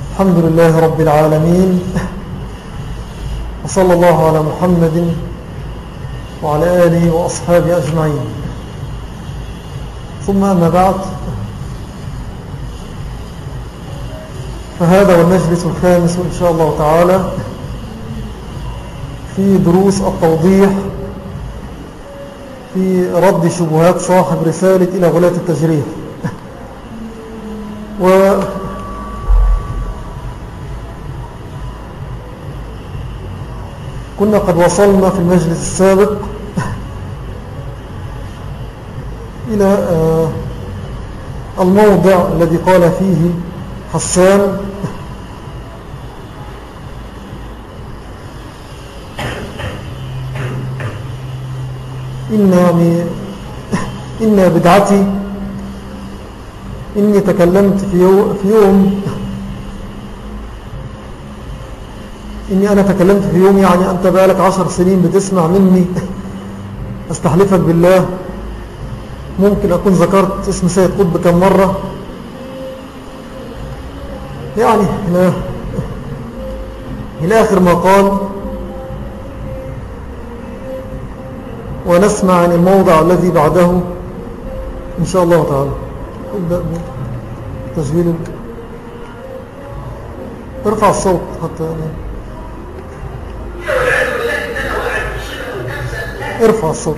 الحمد لله رب العالمين، وصلى الله على محمد وعلى آله وأصحابه أجمعين. ثم أما بعد، فهذا هو المجلس الخامس إن شاء الله تعالى في دروس التوضيح في رد شبهات صاحب رسالة إلى غلاة التجريح. كنا قد وصلنا في المجلس السابق إلى الموضع الذي قال فيه حسان: إن بدعتي إني تكلمت في يوم إني أنا تكلمت في يوم، يعني أنت بقالك 10 سنين بتسمع مني، أستحلفك بالله ممكن أكون ذكرت اسم سيد قطب كم مرة، يعني إلى آخر ما قال. ونسمع عن الموضع الذي بعده إن شاء الله تعالى. ابدأ بتسجيل، ارفع الصوت حتى ارفع الصوت.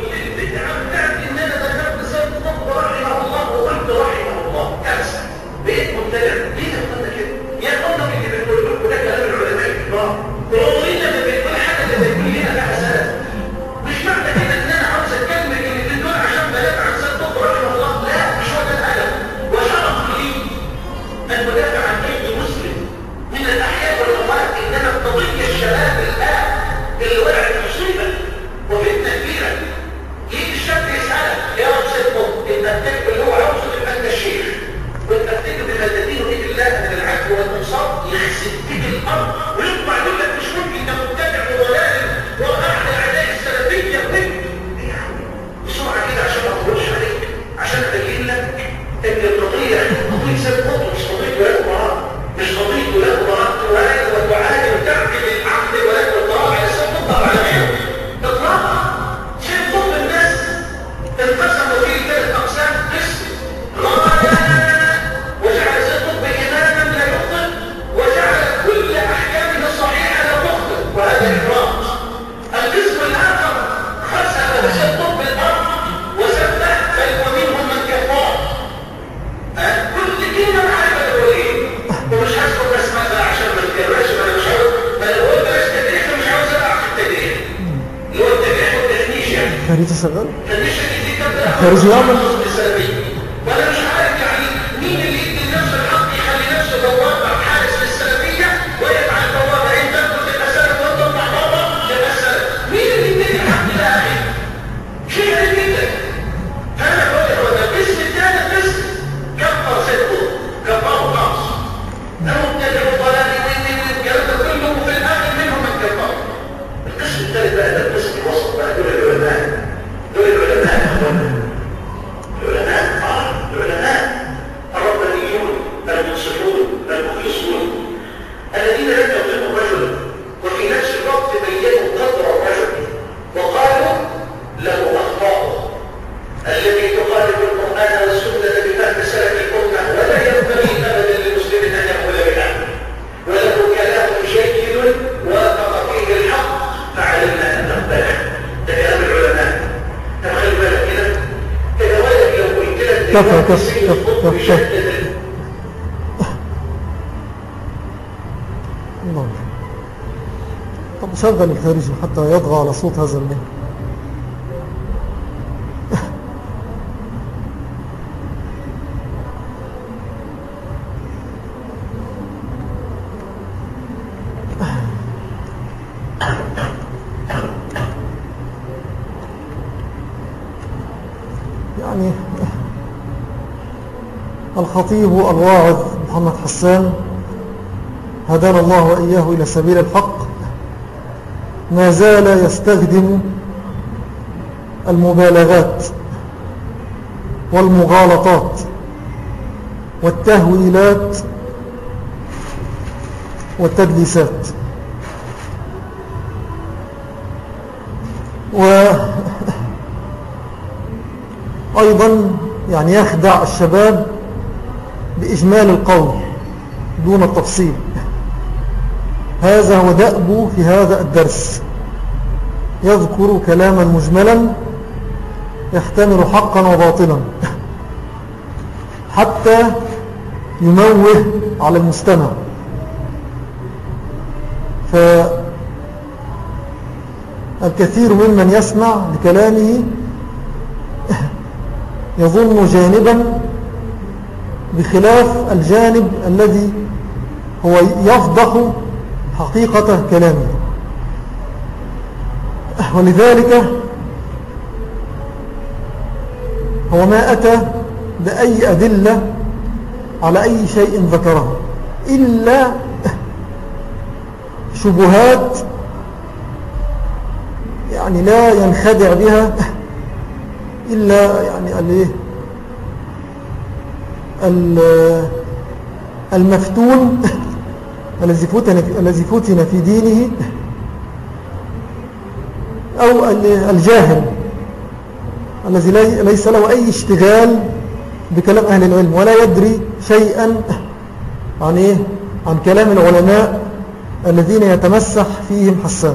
خارجي شغال؟ خارجي يعمل؟ وانا مش عارف يعني مين اللي يدي لنفسه الحق يخلي نفسه بوابه حارس للسلفيه ويفعل بوابه انت تبقى سلف وتطلع بره تبقى سلف. مين اللي يدي الحق ده يا اخي؟ شيء غريب جدا. انا بقول هو ده الاسم الثاني باسم كفر صدقه كفره خالص. ده مبتدع وضلالي والكلام ده كله وفي الاخر منهم من كفره. القسم الثالث بقى ده القسم الوسط بقى دول العلماء. العلماء الربانيون المنصفون المخلصون الذين لم يظلموا الرجل وفي نفس الوقت بينوا قدر الرجل وقالوا له اخطاؤه التي تخالف القران والسنه بفهم سلف الامه، ولا ينبغي ابدا للمسلم ان يقول بها، وله كلام جيد وافق فيه الحق فعلينا ان نقبله. ده كلام العلماء. تخيل بالك كده تتولد لو قلت لك كفى طب شغل الخارجي حتى يطغى على صوت هذا المهن. يعني الخطيب الواعظ محمد حسان هدانا الله وإياه إلى سبيل الحق ما زال يستخدم المبالغات والمغالطات والتهويلات والتدليسات. وأيضا يعني يخدع الشباب بإجمال القول دون التفصيل. هذا هو دأبه في هذا الدرس، يذكر كلاما مجملا يحتمل حقا وباطلا حتى يموه على المستمع. فالكثير ممن يسمع لكلامه يظن جانبا بخلاف الجانب الذي هو يفضح حقيقة كلامه. ولذلك هو ما أتى بأي أدلة على أي شيء ذكره إلا شبهات يعني لا ينخدع بها إلا يعني المفتون الذي فتن في دينه، أو الجاهل الذي ليس له أي اشتغال بكلام أهل العلم ولا يدري شيئا عن كلام العلماء الذين يتمسح فيهم حسان.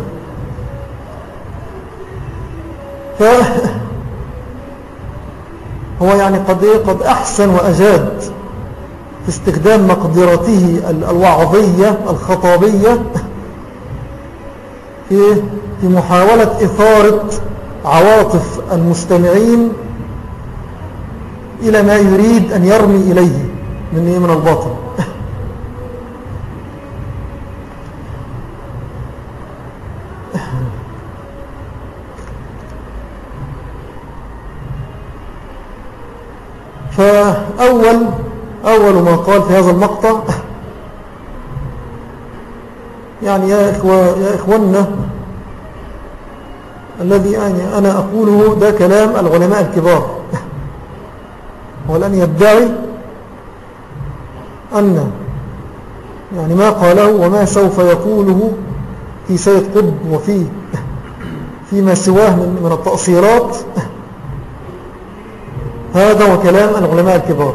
هو يعني قد أحسن وأجاد في استخدام مقدرته الوعظية الخطابية في محاولة إثارة عواطف المستمعين إلى ما يريد أن يرمي إليه من الباطل. فأول ما قال في هذا المقطع يعني يا إخواننا الذي يعني أنا أقوله ده كلام العلماء الكبار، ولن يدعي أن يعني ما قاله وما سوف يقوله في سيد قطب فيما سواه من التأصيلات هذا وكلام العلماء الكبار.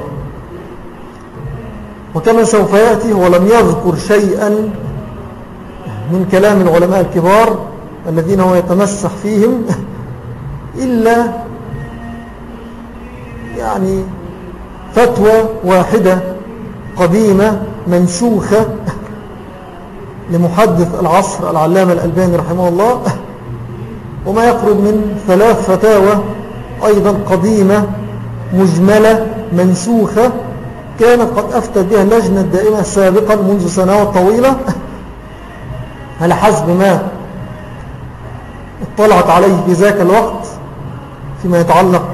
وكما سوف يأتي هو لم يذكر شيئا من كلام العلماء الكبار الذين هو يتمسح فيهم إلا يعني فتوى واحدة قديمة منسوخة لمحدث العصر العلامة الألباني رحمه الله، وما يقرب من 3 فتاوى أيضا قديمة مجملة منسوخة كانت قد أفتت بها اللجنة الدائمة سابقا منذ سنوات طويلة على حسب ما اطلعت عليه في ذاك الوقت فيما يتعلق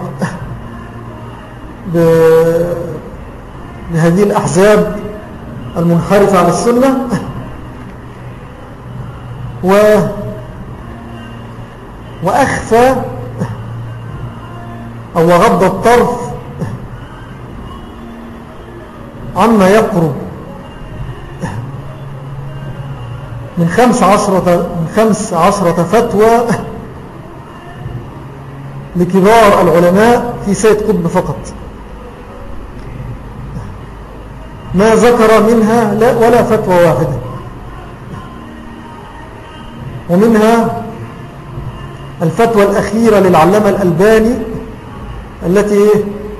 بهذه الأحزاب المنحرفة عن السنة. وأخفى أو غض الطرف عما يقرب من 15 فتوى لكبار العلماء في سيد قطب فقط، ما ذكر منها ولا فتوى واحدة. ومنها الفتوى الأخيرة للعلامة الألباني التي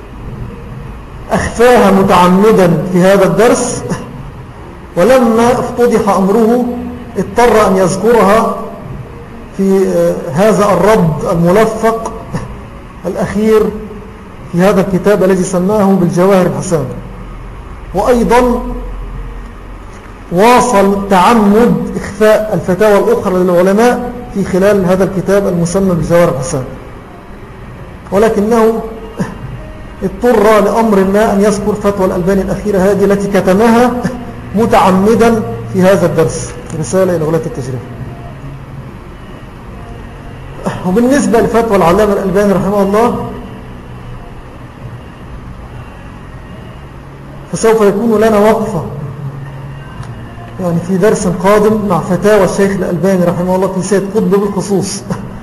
أخفاها متعمدا في هذا الدرس، ولما افتضح أمره اضطر أن يذكرها في هذا الرد الملفق الأخير في هذا الكتاب الذي سماه بالجواهر الحسان. وأيضا واصل تعمد إخفاء الفتاوى الأخرى للعلماء في خلال هذا الكتاب المسمى بالجواهر الحسان، ولكنه اضطر لأمر ما أن يذكر فتوى الألباني الأخيرة هذه التي كتمها متعمدا في هذا الدرس رسالة إلى غلاة التشريف. وبالنسبة لفتوى العلامة الألباني رحمه الله فسوف يكون لنا وقفة يعني في درس قادم مع فتاوى الشيخ الألباني رحمه الله في سيد قطب بالخصوص،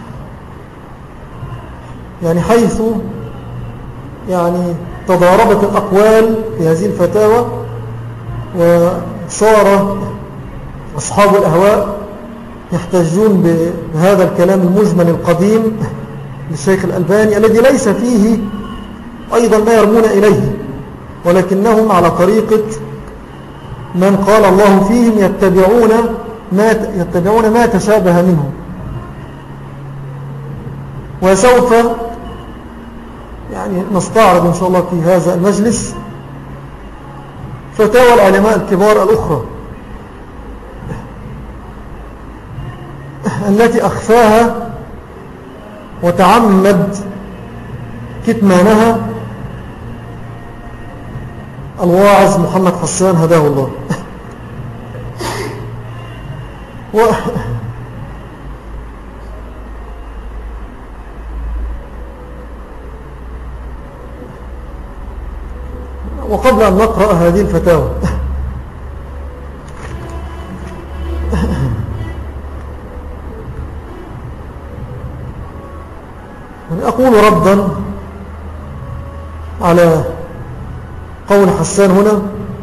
يعني حيث يعني تضاربت الأقوال في هذه الفتاوى، وصار أصحاب الأهواء يحتجون بهذا الكلام المجمل القديم للشيخ الألباني الذي ليس فيه أيضا ما يرمون إليه، ولكنهم على طريقة من قال الله فيهم يتبعون ما تشابه منه. وسوف يعني نستعرض إن شاء الله في هذا المجلس فتاوى العلماء الكبار الأخرى التي أخفاها وتعمد كتمانها الواعظ محمد حسان هداه الله. وقبل أن نقرأ هذه الفتاوى أقول ردا على قول حسان هنا: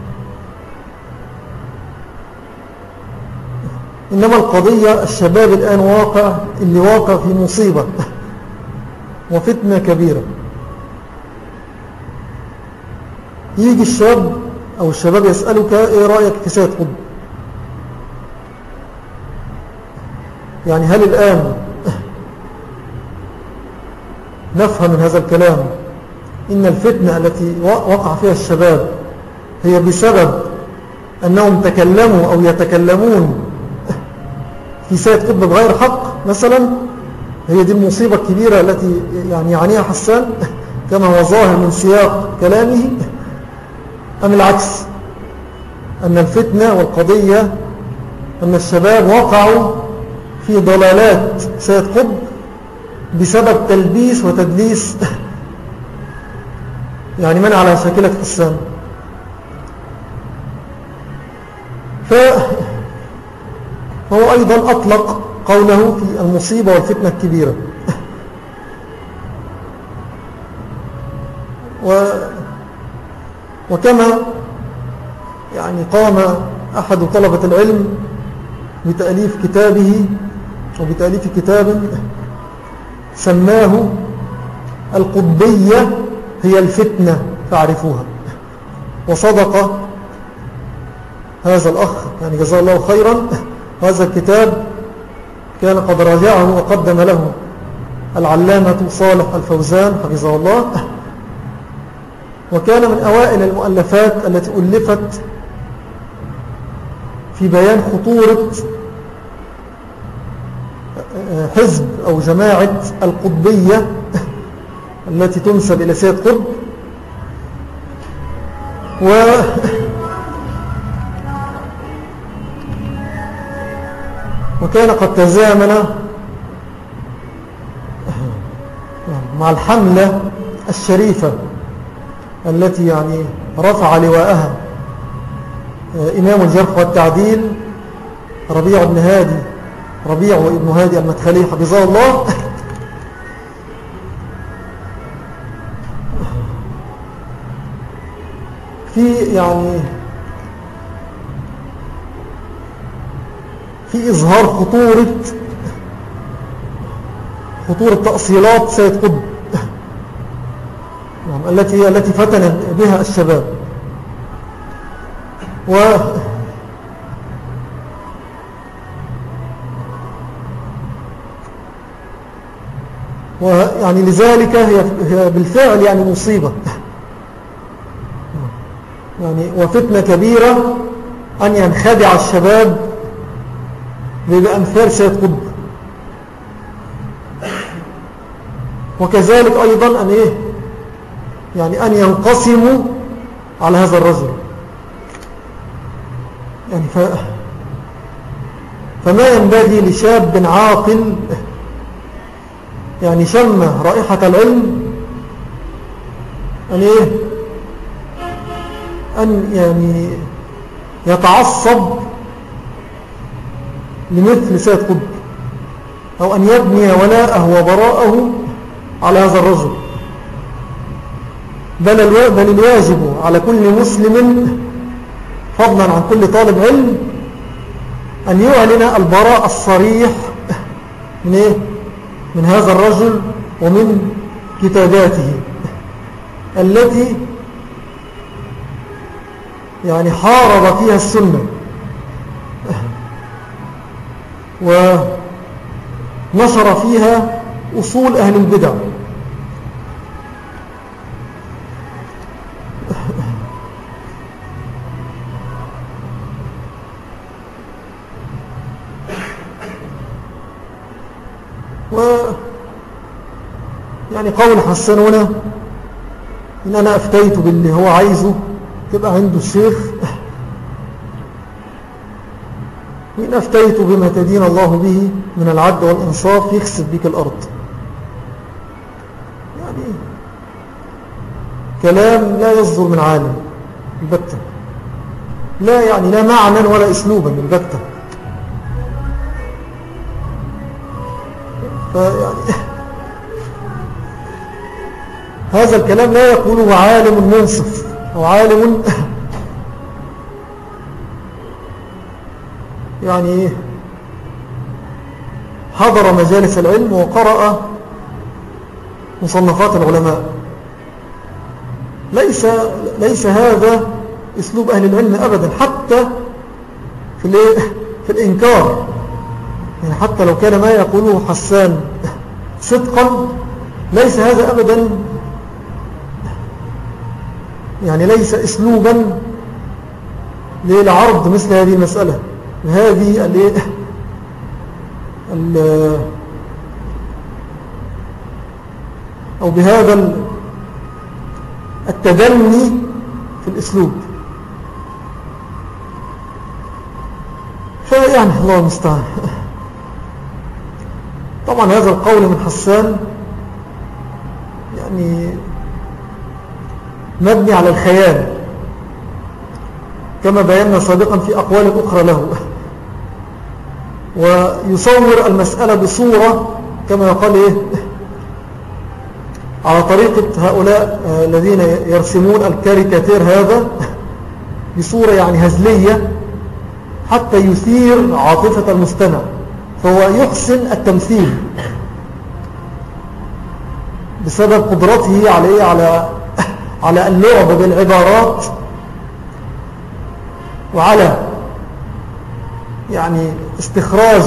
إنما القضية الشباب الآن واقع في مصيبة وفتنة كبيرة. يجي الشاب أو الشباب يسألك: إيه رأيك في سيد قطب؟ يعني هل الآن نفهم من هذا الكلام إن الفتنة التي وقع فيها الشباب هي بسبب أنهم تكلموا أو يتكلمون في سيد قطب بغير حق مثلا؟ هي دي المصيبة الكبيرة التي يعني يعنيها حسان كما هو ظاهر من سياق كلامه، أم العكس، أن الفتنة والقضية أن الشباب وقعوا في ضلالات سيد قطب بسبب تلبيس وتدليس يعني من على شاكلة حسان؟ فهو أيضا أطلق قوله في المصيبة والفتنة الكبيرة. وكما يعني قام أحد طلبة العلم بتأليف كتابه وبتأليف كتاب سماه القطبية هي الفتنة فاعرفوها، وصدق هذا الأخ يعني جزاه الله خيرا. هذا الكتاب كان قد راجعه وقدم له العلامة صالح الفوزان حفظه الله، وكان من أوائل المؤلفات التي ألفت في بيان خطورة حزب أو جماعة القطبية التي تنسب إلى سيد قطب. وكان قد تزامن مع الحملة الشريفة التي يعني رفع لواءها إمام الجرح والتعديل ربيع وابن هادي المدخلي حفظه الله، في إظهار خطورة تأصيلات سيد قطب التي فتن بها الشباب. ويعني لذلك هي بالفعل يعني مصيبة يعني وفتنة كبيرة أن ينخدع الشباب بأمثال سيد قطب. وكذلك أيضا أن ينقسموا على هذا الرجل يعني فما ينبغي لشاب عاقل يعني شم رائحة العلم أن يعني يتعصب لمثل سيد قطب، أو أن يبني ولاءه وبراءه على هذا الرجل، بل الواجب على كل مسلم فضلا عن كل طالب علم أن يعلن البراء الصريح من هذا الرجل ومن كتاباته التي يعني حارب فيها السنة ونشر فيها أصول أهل البدع. يعني قول حسان هنا إن أنا أفتيت باللي هو عايزه تبقى عنده الشيخ، وإن أفتيت بما تدين الله به من العدل والإنصاف يخسف بك الأرض. يعني كلام لا يصدر من عالم البتة، لا يعني لا معنى ولا أسلوبا البتة. فيعني هذا الكلام لا يقوله عالم منصف أو عالم يعني حضر مجالس العلم وقرأ مصنفات العلماء. ليس هذا أسلوب أهل العلم أبدا، حتى في الإنكار. يعني حتى لو كان ما يقوله حسان صدقا، ليس هذا أبدا، يعني ليس أسلوبا لعرض مثل هذه المسألة، هذه أو بهذا التدني في الأسلوب. فيعني الله المستعان. طبعا هذا القول من حسان يعني مبني على الخيال، كما بينا سابقا في أقوال أخرى له، ويصور المسألة بصورة كما يقال على طريقة هؤلاء الذين يرسمون الكاريكاتير هذا بصورة يعني هزلية حتى يثير عاطفة المستمع، فهو يحسن التمثيل بسبب قدرته على اللعب بالعبارات، وعلى يعني استخراج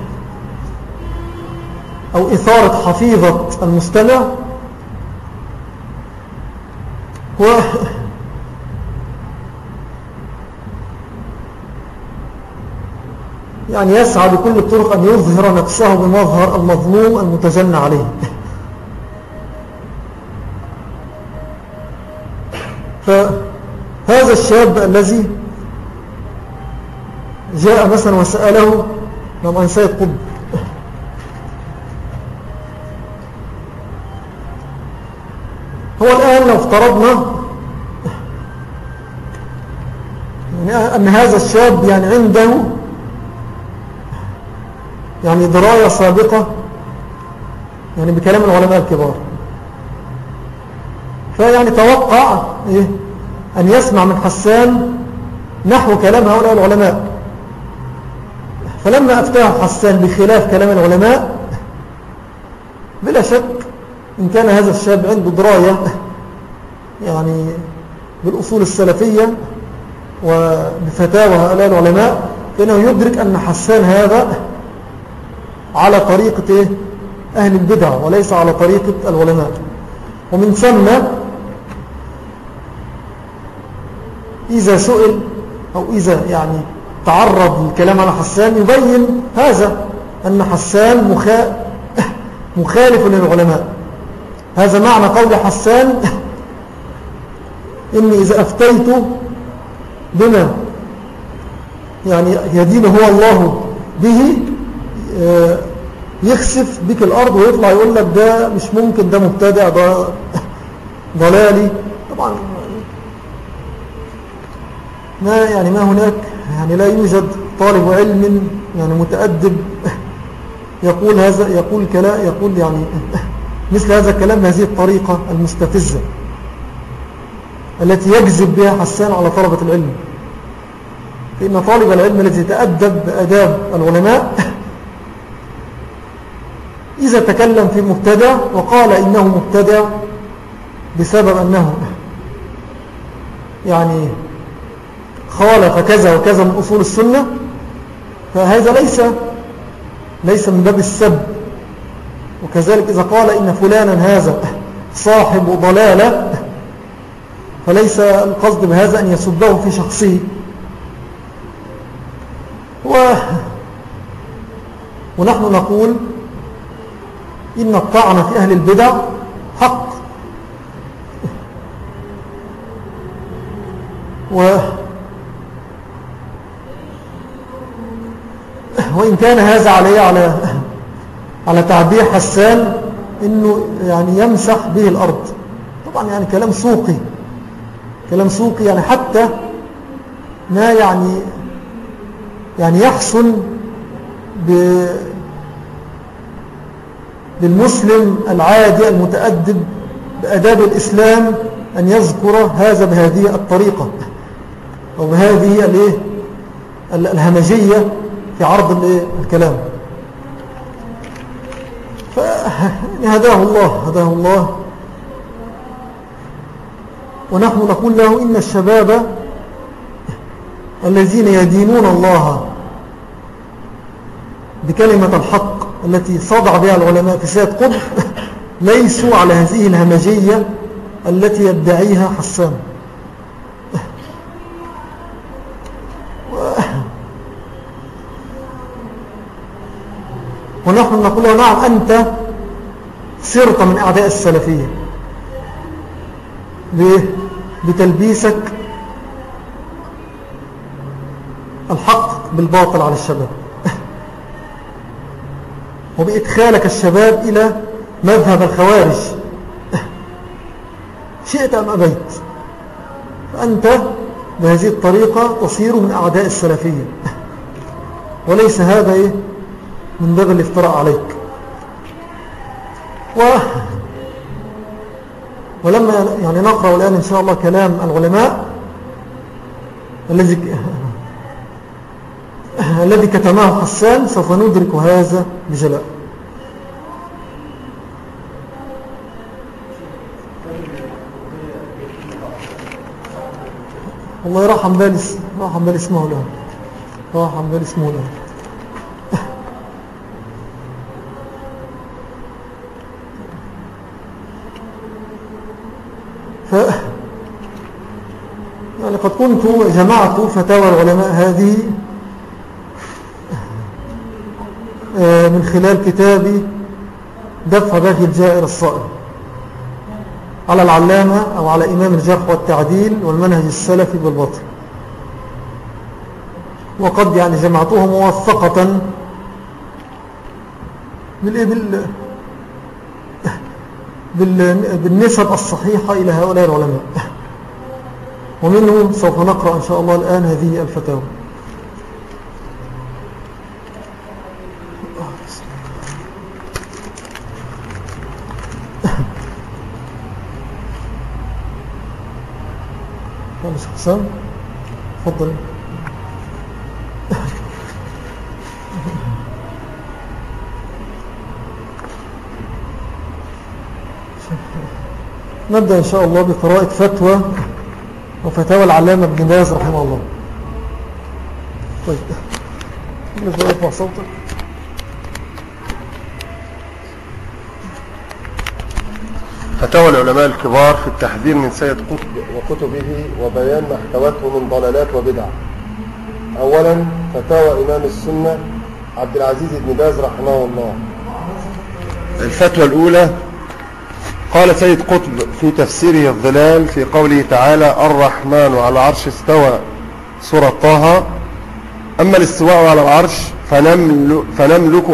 أو إثارة حفيظة المستمع، يعني يسعى بكل الطرق أن يظهر نفسه بمظهر المظلوم المتجنى عليه. فهذا الشاب الذي جاء مثلا وسأله عن سيد قطب، هو الآن لو افترضنا يعني أن هذا الشاب يعني عنده يعني دراية سابقة يعني بكلام العلماء الكبار، فيعني توقع أن يسمع من حسان نحو كلام هؤلاء العلماء. فلما أفتاه حسان بخلاف كلام العلماء، بلا شك إن كان هذا الشاب عنده دراية يعني بالأصول السلفية وبفتاوى هؤلاء العلماء، فإنه يدرك أن حسان هذا على طريقة أهل البدع وليس على طريقة العلماء. ومن ثم إذا سئل أو إذا يعني تعرض الكلام على حسان يبين هذا أن حسان مخالف للعلماء. هذا معنى قول حسان إني إذا أفتيت بما يعني يدين هو الله به يخسف بك الأرض ويطلع يقول لك ده مش ممكن، ده مبتدع، ده ضلالي. طبعا ما هناك يعني لا يوجد طالب علم يعني متأدب يقول هذا، يقول كلام، يقول يعني مثل هذا الكلام بهذه الطريقة المستفزة التي يجذب بها حسان على طلبة العلم. فإن طالب العلم الذي تأدب بأداب العلماء إذا تكلم في مبتدع وقال إنه مبتدع بسبب أنه يعني خالف كذا وكذا من أصول السنة، فهذا ليس من باب السب. وكذلك إذا قال إن فلانا هذا صاحب ضلالة، فليس القصد بهذا أن يسبه في شخصه. ونحن نقول إن الطعن في أهل البدع حق، وإن كان هذا على تعبير حسان إنه يعني يمسح به الأرض، طبعا يعني كلام سوقي يعني حتى ما يعني يحسن بالمسلم العادي المتأدب بأداب الإسلام أن يذكر هذا بهذه الطريقة أو بهذه الهمجية في عرض الكلام. فهداه الله، ونحن نقول له إن الشباب الذين يدينون الله بكلمة الحق التي صدع بها العلماء في سيد قطب ليسوا على هذه الهمجية التي يدعيها حسان. ونحن نقول له نعم، أنت صرت من أعداء السلفية بتلبيسك الحق بالباطل على الشباب وبإدخالك الشباب إلى مذهب الخوارج شئت أم أبيت، فأنت بهذه الطريقة تصير من أعداء السلفية، وليس هذا من باب الافتراء عليك. ولما يعني نقرأ الآن إن شاء الله كلام العلماء الذي كتمه حسان سوف ندرك هذا بجلاء. الله يرحم بالي اسمه له، راحم بالي اسمه له. يعني قد كنت جمعت فتاوى العلماء هذه من خلال كتابي دفع بغي الجائر الصائب على العلامة أو على إمام الجرح والتعديل والمنهج السلفي بالباطل، وقد يعني جمعته موثقة بالنسب الصحيحة إلى هؤلاء العلماء، ومنه سوف نقرأ إن شاء الله الآن هذه الفتاوى. خالص حسام تفضل. نبدأ إن شاء الله بقراءة فتوى وفتاوى العلامة ابن باز رحمه الله. طيب نبدأ ارفع صوتك. فتاوى العلماء الكبار في التحذير من سيد قطب وكتبه وبيان ما احتوته من ضلالات وبدع. أولا فتاوى إمام السنة عبد العزيز بن باز رحمه الله. الفتوى الأولى: قال سيد قطب في تفسيره الظلال في قوله تعالى الرحمن على العرش استوى سورة طه: أما الاستواء على العرش فنملك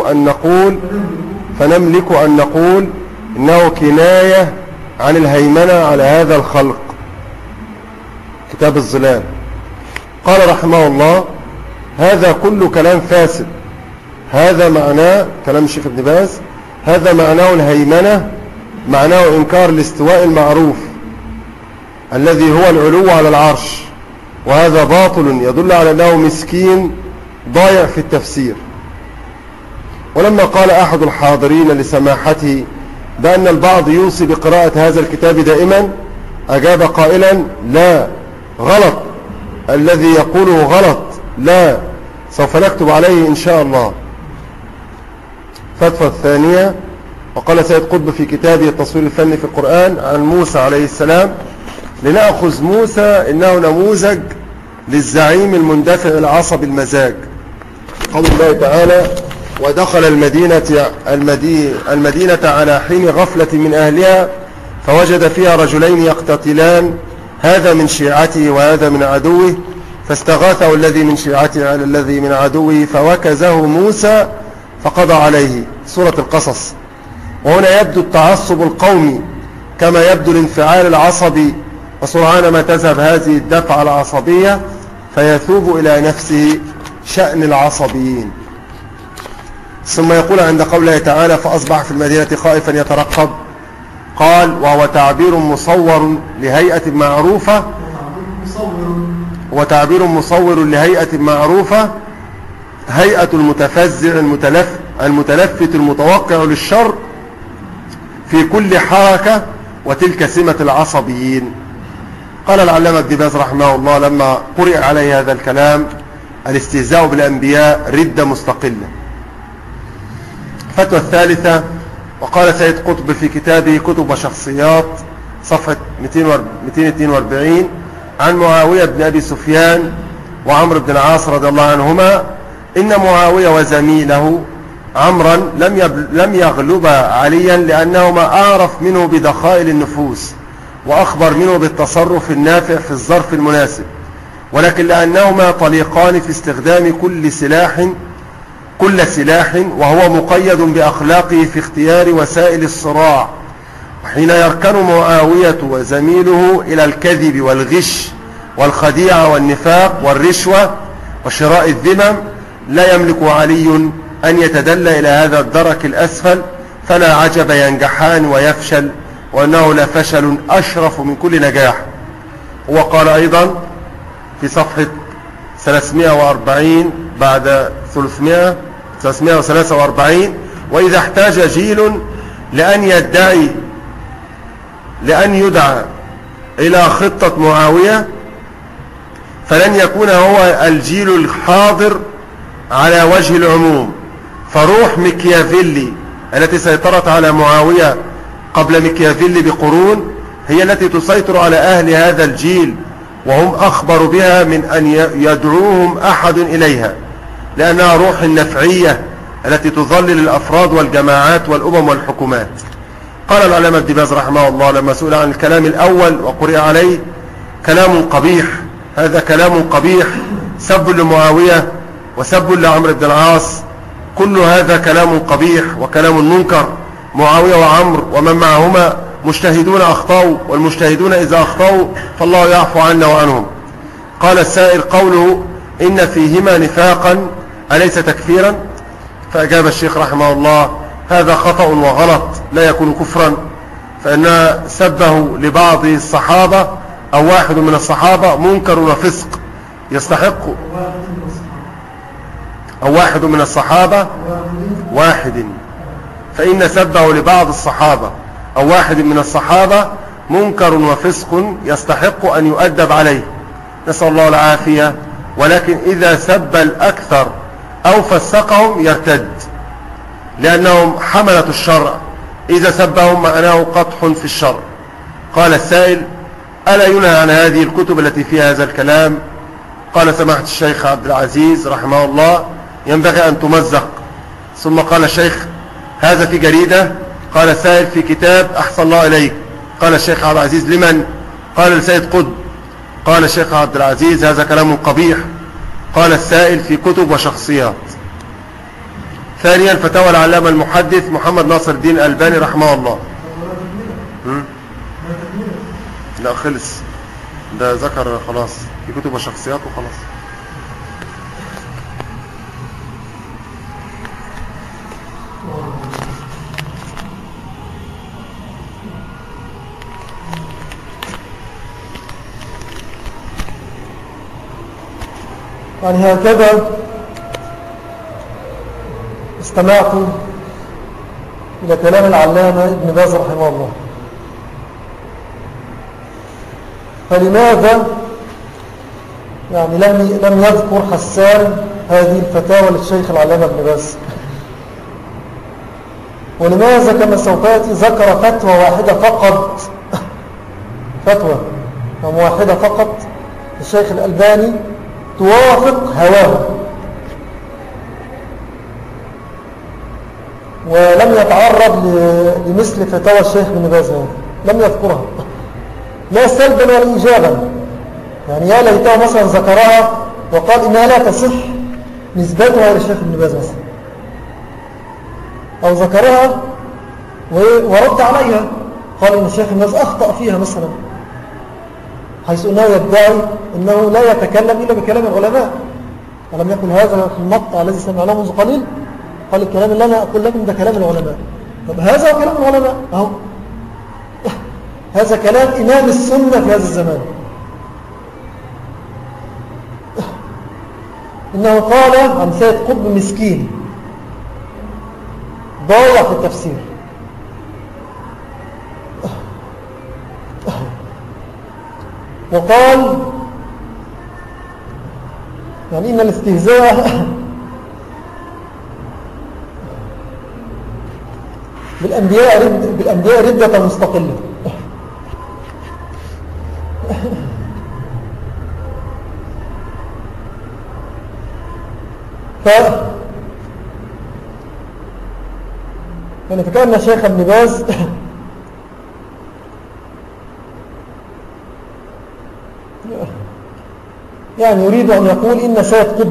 أن نقول إنه كناية عن الهيمنة على هذا الخلق. كتاب الظلال. قال رحمه الله: هذا كله كلام فاسد. هذا معناه كلام الشيخ ابن باز، هذا معناه الهيمنة، معناه إنكار الاستواء المعروف الذي هو العلو على العرش، وهذا باطل يدل على أنه مسكين ضايع في التفسير. ولما قال أحد الحاضرين لسماحته بأن البعض يوصي بقراءة هذا الكتاب دائما، أجاب قائلا: لا، غلط، الذي يقوله غلط، لا، سوف نكتب عليه إن شاء الله. فتوى الثانية: وقال سيد قطب في كتابه التصوير الفني في القرآن عن موسى عليه السلام: لنأخذ موسى إنه نموذج للزعيم المندفع العصبي المزاج. قول الله تعالى: ودخل المدينة على حين غفلة من أهلها فوجد فيها رجلين يقتتلان، هذا من شيعته وهذا من عدوه، فاستغاثه الذي من شيعته على الذي من عدوه فوكزه موسى فقضى عليه. سورة القصص. وهنا يبدو التعصب القومي كما يبدو الانفعال العصبي، وسرعان ما تذهب هذه الدفعة العصبية فيثوب إلى نفسه شأن العصبيين. ثم يقول عند قوله تعالى: فأصبح في المدينة خائفا يترقب، قال: وهو تعبير مصور لهيئة معروفة، وتعبير مصور لهيئة معروفة، هيئة المتفزع المتلفت المتوقع للشر في كل حركة، وتلك سمة العصبيين. قال العلامة ابن باز رحمه الله لما قرئ عليه هذا الكلام: الاستهزاء بالأنبياء ردة مستقلة. الفتوى الثالثة: وقال سيد قطب في كتابه كتب وشخصيات صفحة 242 عن معاوية بن أبي سفيان وعمرو بن العاص رضي الله عنهما: إن معاوية وزميله عمرا لم يغلبا عليا لأنهما أعرف منه بدخائل النفوس وأخبر منه بالتصرف النافع في الظرف المناسب، ولكن لأنهما طليقان في استخدام كل سلاح وهو مقيد بأخلاقه في اختيار وسائل الصراع. وحين يركن معاوية وزميله إلى الكذب والغش والخديعة والنفاق والرشوة وشراء الذمم، لا يملك علي أن يتدلى إلى هذا الدرك الأسفل، فلا عجب ينجحان ويفشل، وأنه لا فشل أشرف من كل نجاح. وقال أيضا في صفحة 340 بعد 343: وإذا احتاج جيل لأن يدعى إلى خطة معاوية فلن يكون هو الجيل الحاضر على وجه العموم، فروح ميكيافيلي التي سيطرت على معاوية قبل ميكيافيلي بقرون هي التي تسيطر على أهل هذا الجيل، وهم أخبر بها من أن يدعوهم أحد إليها، لأنها روح النفعية التي تظلل الأفراد والجماعات والأمم والحكومات. قال العلامة ابن باز رحمه الله لما سئل عن الكلام الأول وقرئ عليه: كلام قبيح، هذا كلام قبيح، سب لمعاوية وسب لعمرو بن العاص، كل هذا كلام قبيح وكلام منكر. معاوية وعمرو ومن معهما مجتهدون أخطأوا، والمجتهدون إذا أخطأوا فالله يعفو عنا وعنهم. قال السائل: قوله إن فيهما نفاقا أليس تكفيرا؟ فأجاب الشيخ رحمه الله: هذا خطأ وغلط، لا يكون كفرا، فإن سبه لبعض الصحابة أو واحد من الصحابة منكر وفسق يستحق، أو واحد من الصحابة فإن سبه لبعض الصحابة أو واحد من الصحابة منكر وفسق يستحق أن يؤدب عليه، نسأل الله العافية. ولكن إذا سب الأكثر أو فسقهم يرتد، لأنهم حملة الشرع، إذا سبهم معناه قدح في الشرع. قال السائل: ألا ينهى عن هذه الكتب التي فيها هذا الكلام؟ قال سماحة الشيخ عبد العزيز رحمه الله: ينبغي أن تمزق. ثم قال الشيخ: هذا في جريدة؟ قال السائل: في كتاب أحسن الله إليك. قال الشيخ عبد العزيز: لمن؟ قال لسيد قطب. قال الشيخ عبد العزيز: هذا كلام قبيح. قال السائل: في كتب وشخصيات. ثانيا: فتاوى العلامة المحدث محمد ناصر الدين الألباني رحمه الله. لا خلص، ده ذكر خلاص، في كتب وشخصيات وخلاص. يعني هكذا استمعت إلى كلام العلامة ابن باز رحمه الله. فلماذا يعني لم يذكر حسان هذه الفتاوى للشيخ العلامة ابن باز؟ ولماذا كما سوف يأتي ذكر فتوى واحدة فقط، فتوى واحدة فقط للشيخ الألباني توافق هواه، ولم يتعرض لمثل فتاوى الشيخ ابن باز؟ لم يذكرها لا سلبا ولا إيجابا. يعني يا ليته مثلا ذكرها وقال إنها لا تصح نسبتها للشيخ ابن باز مثلا، أو ذكرها ورد عليها قال إن الشيخ ابن باز أخطأ فيها مثلا، حيث أنه يدعي أنه لا يتكلم إلا بكلام العلماء. ألم يقل هذا في المقطع الذي سمعناه منذ قليل؟ قال الكلام اللي أنا أقول لكم ده كلام العلماء. طب هذا هو كلام العلماء أهو، هذا كلام إمام السنة في هذا الزمان. إنه قال عن سيد قطب مسكين ضايع في التفسير، وقال يعني إن الاستهزاء بالأنبياء ردة مستقلة. يعني فكأن شيخ ابن باز يعني يريد أن يقول إن سيد قطب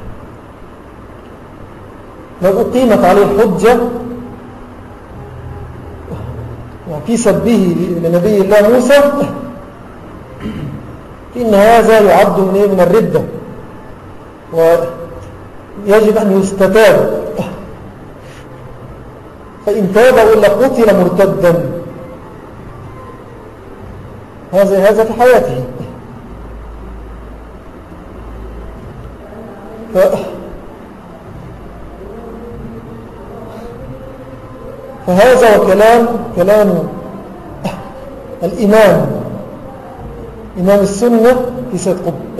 لو أقيمت عليه الحجة في سبه لنبي الله موسى إن هذا يعد من الردة، ويجب أن يستتاب، فإن تاب إلا قتل مرتدا. هذا في حياته. فهذا هو كلام الإمام إمام السنة في سيد قطب،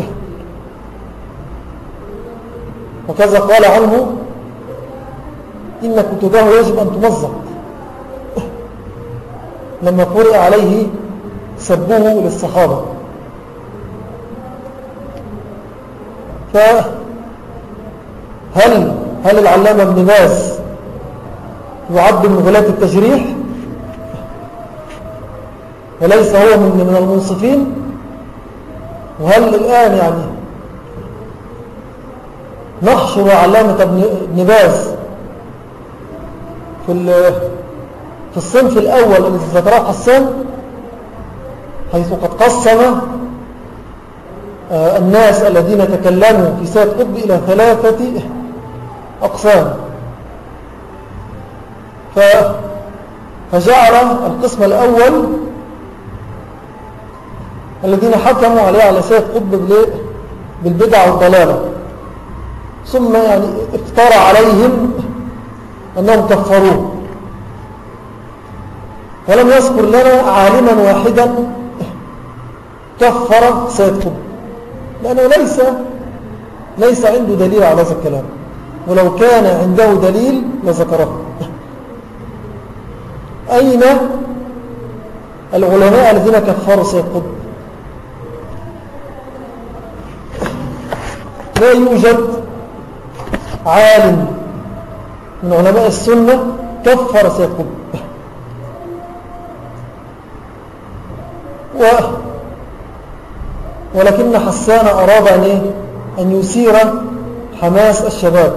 وكذا قال عنه إن كتبه يجب أن تمزق لما قرئ عليه سبه للصحابة. فهل العلامة ابن باز يعد من غلاة التجريح وليس هو من المنصفين؟ وهل الآن يعني نحشر علامة ابن باز في الصنف الأول الذي ذكره حسان، حيث قد قسم الناس الذين تكلموا في سيد قطب إلى 3 أقسام، فجعل القسم الأول الذين حكموا على سيد قطب بالبدع والضلالة، ثم يعني افترى عليهم أنهم كفروه، ولم يذكر لنا عالما واحدا كفر سيد قطب، لأنه ليس عنده دليل على هذا الكلام، ولو كان عنده دليل لذكره. أين العلماء الذين كفروا سيد قطب؟ لا يوجد عالم من علماء السنة كفر سيد قطب. ولكن حسان أراد أن يثير حماس الشباب،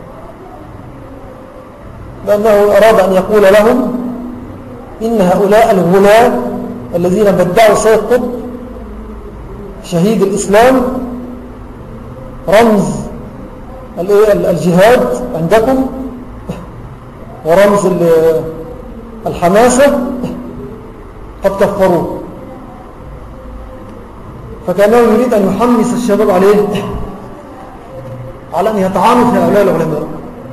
لأنه أراد أن يقول لهم إن هؤلاء الغلاة الذين بدعوا سيد قطب شهيد الإسلام رمز الجهاد عندكم ورمز الحماسة قد كفروه، فكانه يريد أن يحمس الشباب عليه على أن يطعنوا في هؤلاء العلماء.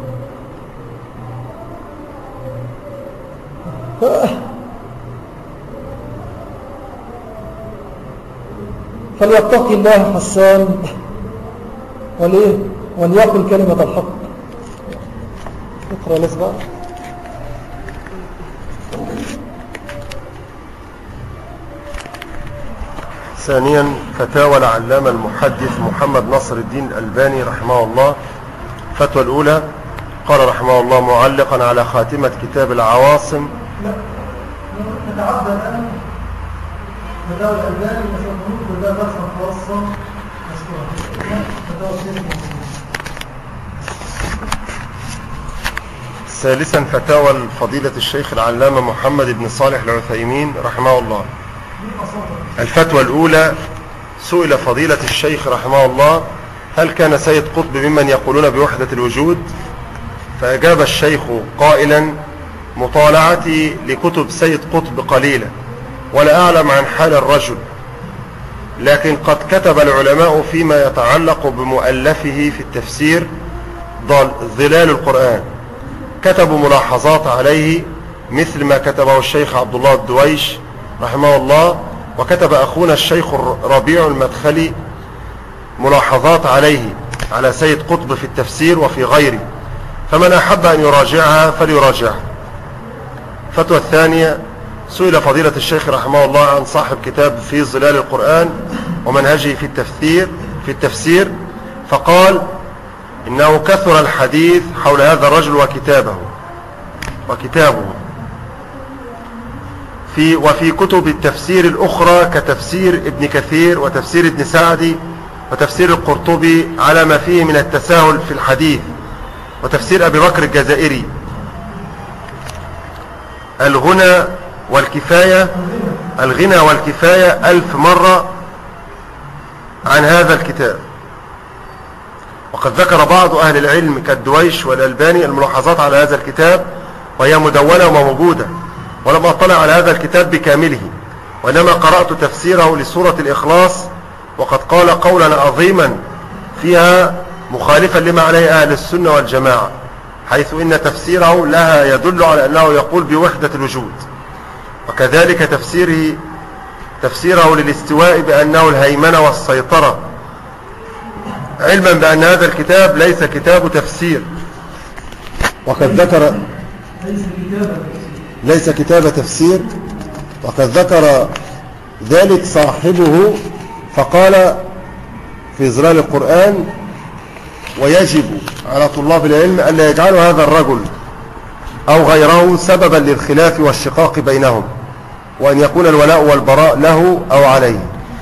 فليتقي الله حسان وليقل كلمة الحق. اقرأ الأسبوع. ثانيا فتاوى العلامة المحدث محمد نصر الدين الألباني رحمه الله. فتوى الأولى قال رحمه الله معلقا على خاتمة كتاب العواصم. لا نتعدى الآن فتاوى الألباني نقول كلها درسا خاصة ثالثا فتاوى فضيلة الشيخ العلامة محمد بن صالح العثيمين رحمه الله. الفتوى الأولى سئل فضيلة الشيخ رحمه الله هل كان سيد قطب ممن يقولون بوحدة الوجود؟ فأجاب الشيخ قائلا مطالعتي لكتب سيد قطب قليلة ولا أعلم عن حال الرجل، لكن قد كتب العلماء فيما يتعلق بمؤلفه في التفسير ظلال القرآن، كتبوا ملاحظات عليه مثل ما كتبه الشيخ عبد الله الدويش رحمه الله، وكتب أخونا الشيخ ربيع المدخلي ملاحظات عليه على سيد قطب في التفسير وفي غيره، فمن أحب أن يراجعها فليراجعها. فتوى الثانية سئل فضيلة الشيخ رحمه الله عن صاحب كتاب في ظلال القرآن ومنهجه في التفسير فقال إنه كثر الحديث حول هذا الرجل وكتابه وفي كتب التفسير الأخرى كتفسير ابن كثير وتفسير ابن سعدي وتفسير القرطبي على ما فيه من التساهل في الحديث، وتفسير أبي بكر الجزائري الغنى والكفاية 1000 مرة عن هذا الكتاب. وقد ذكر بعض أهل العلم كالدويش والألباني الملاحظات على هذا الكتاب وهي مدونة وموجودة، ولم أطلع على هذا الكتاب بكامله، وإنما قرأت تفسيره لسورة الإخلاص، وقد قال قولا عظيما فيها مخالفا لما عليه أهل السنة والجماعة، حيث إن تفسيره لها يدل على أنه يقول بوحدة الوجود، وكذلك تفسيره للاستواء بأنه الهيمنة والسيطرة، علما بأن هذا الكتاب ليس كتاب تفسير، وقد ذكر ليس كتاب تفسير، وقد ذكر ذلك صاحبه فقال في ظلال القرآن ويجب على طلاب العلم ألا يجعلوا هذا الرجل أو غيره سببا للخلاف والشقاق بينهم، وأن يكون الولاء والبراء له أو عليه.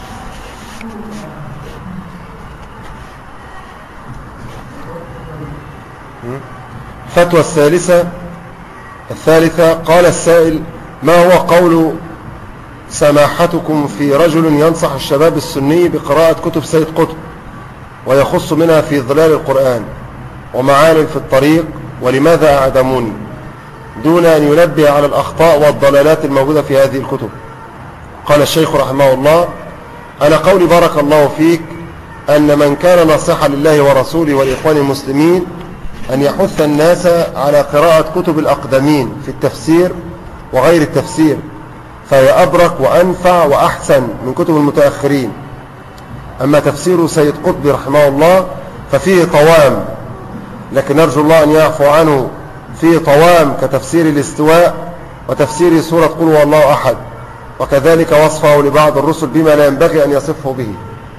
فتوى الثالثة قال السائل ما هو قول سماحتكم في رجل ينصح الشباب السني بقراءة كتب سيد قطب ويخص منها في ظلال القرآن ومعالم في الطريق، ولماذا أعدموني دون أن ينبه على الأخطاء والضلالات الموجودة في هذه الكتب؟ قال الشيخ رحمه الله أنا قولي بارك الله فيك أن من كان ناصحا لله ورسوله والإخوان المسلمين أن يحث الناس على قراءة كتب الأقدمين في التفسير وغير التفسير، فهي أبرك وأنفع وأحسن من كتب المتأخرين. أما تفسير سيد قطب رحمه الله ففيه طوام، لكن نرجو الله أن يعفو عنه، فيه طوام كتفسير الاستواء وتفسير سورة قل هو الله أحد، وكذلك وصفه لبعض الرسل بما لا ينبغي أن يصفه به.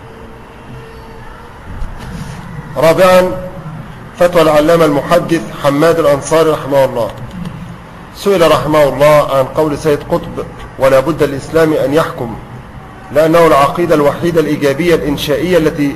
رابعا فتوى العلامة المحدث حماد الأنصاري رحمه الله. سئل رحمه الله عن قول سيد قطب ولا بد الإسلام أن يحكم، لأنه العقيدة الوحيدة الإيجابية الإنشائية التي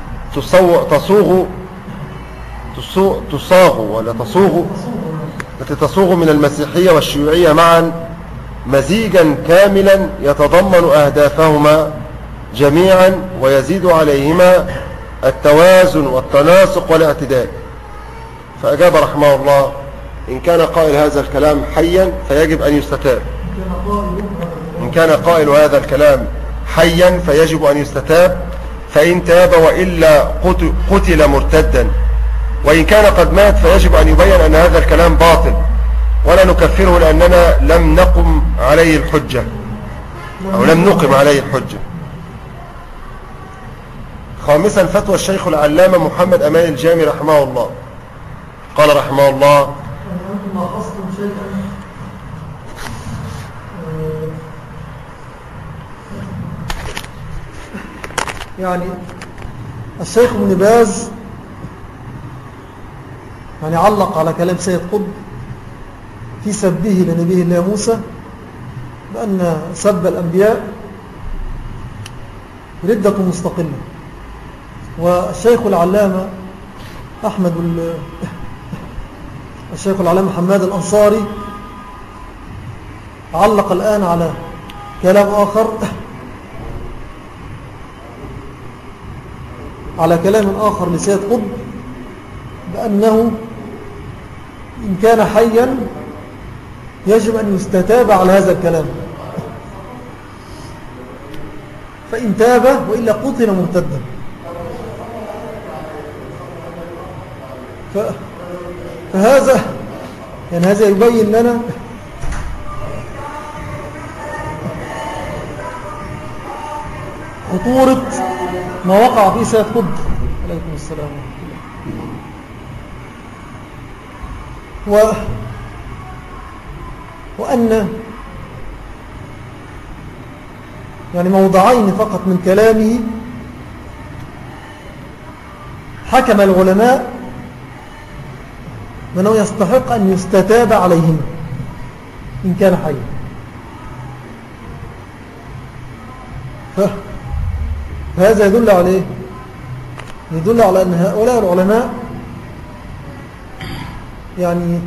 تصوغ من المسيحية والشيوعية معا مزيجا كاملا يتضمن أهدافهما جميعا ويزيد عليهما التوازن والتناسق والاعتدال. فأجاب رحمه الله إن كان قائل هذا الكلام حيا فيجب أن يستتاب، إن كان قائل هذا الكلام حيا فيجب أن يستتاب، فإن تاب وإلا قتل مرتدا وإن كان قد مات فيجب أن يبين أن هذا الكلام باطل ولا نكفره لأننا لم نقم عليه الحجة أو لم نقم عليه الحجة. خامسا فتوى الشيخ العلامة محمد أمان الجامي رحمه الله، قال رحمه الله: يعني الشيخ ابن باز يعني علق على كلام سيد قطب في سبه لنبيه الله موسى بأن سب الأنبياء ردة مستقلة. والشيخ العلامة الشيخ العلامة حماد الأنصاري علق الآن على كلام آخر، على كلام آخر لسيد قطب بأنه إن كان حيا يجب أن يستتاب على هذا الكلام، فإن تاب وإلا قتل مرتدا. فهذا يعني هذا يبين لنا خطورة ما وقع فيه سيد قطب عليكم السلام وأن يعني موضعين فقط من كلامه حكم العلماء بأنه يستحق أن يستتاب عليهم إن كان حيا. فهذا يدل عليه، يدل على أن هؤلاء العلماء يعني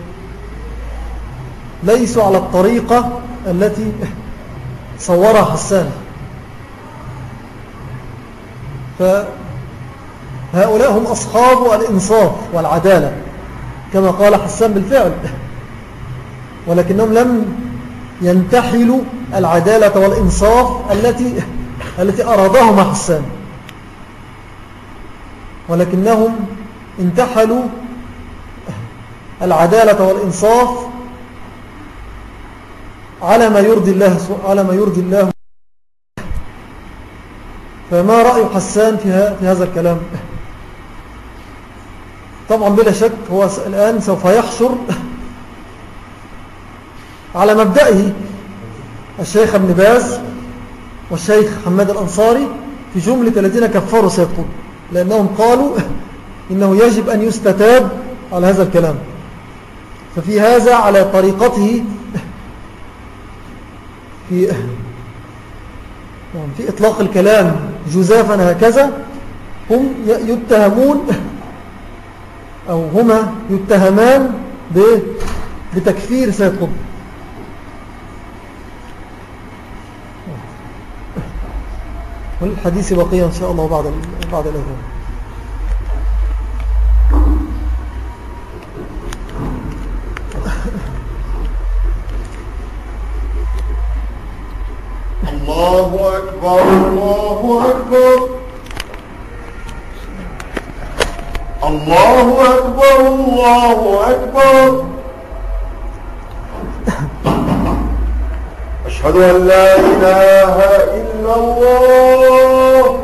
ليسوا على الطريقة التي صورها حسان. فهؤلاء هم أصحاب الإنصاف والعدالة كما قال حسان بالفعل، ولكنهم لم ينتحلوا العدالة والإنصاف التي أرادهما حسان، ولكنهم انتحلوا العدالة والإنصاف على ما يرضي الله. فما رأي حسان في هذا الكلام؟ طبعا بلا شك هو الآن سوف يحشر على مبدئه الشيخ ابن باز والشيخ حماد الأنصاري في جملة الذين كفروا سيد قطب، لأنهم قالوا إنه يجب أن يستتاب على هذا الكلام. ففي هذا على طريقته في إطلاق الكلام جزافا هكذا هم يتهمون أو هما يتهمان بتكفير سيد قطب. والحديث بقية إن شاء الله بعد الأذان. الله أكبر الله أكبر الله أكبر الله أكبر. أشهد أن لا إله إلا الله.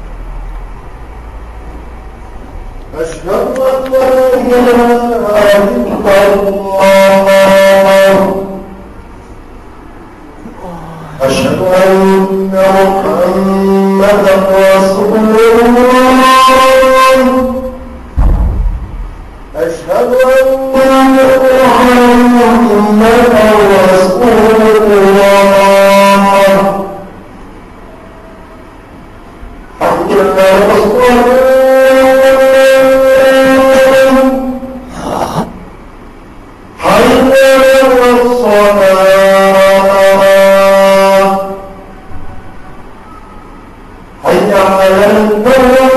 أشهد أن لا إله إلا الله. أشهد أن محمدا رسول الله. أشهد أن محمدا رسول الله. حي على الصلاة. حي على الصلاة. حي على الفلاح.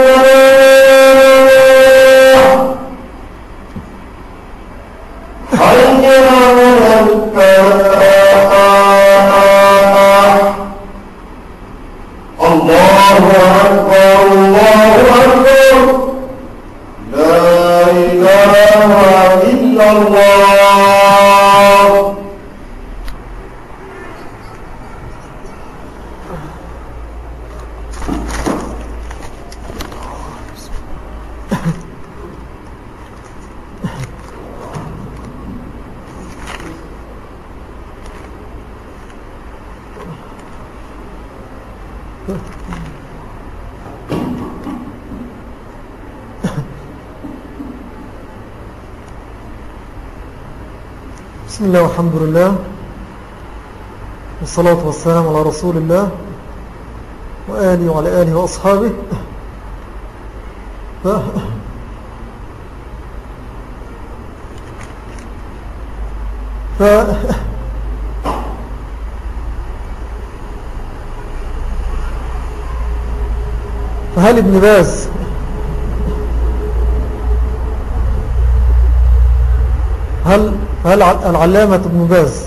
حي على الفلاح. بسم الله والحمد لله والصلاة والسلام على رسول الله وآله وعلى آله وأصحابه. فهل ابن باز هل العلامة ابن باز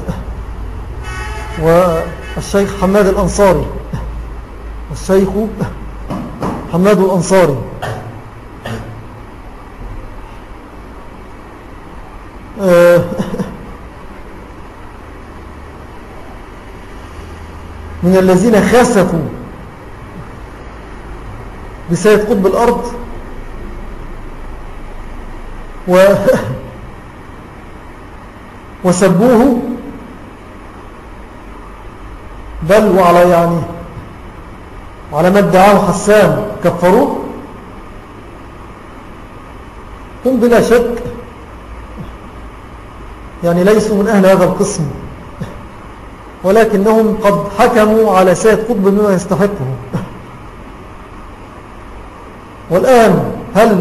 والشيخ حماد الأنصاري والشيخ حماد الأنصاري من الذين خسفوا بسيد قطب الأرض وسبوه، بل وعلى وعلى ما ادعاه حسان كفروه، هم بلا شك ليسوا من أهل هذا القسم، ولكنهم قد حكموا على سيد قطب بما يستحقه. والآن هل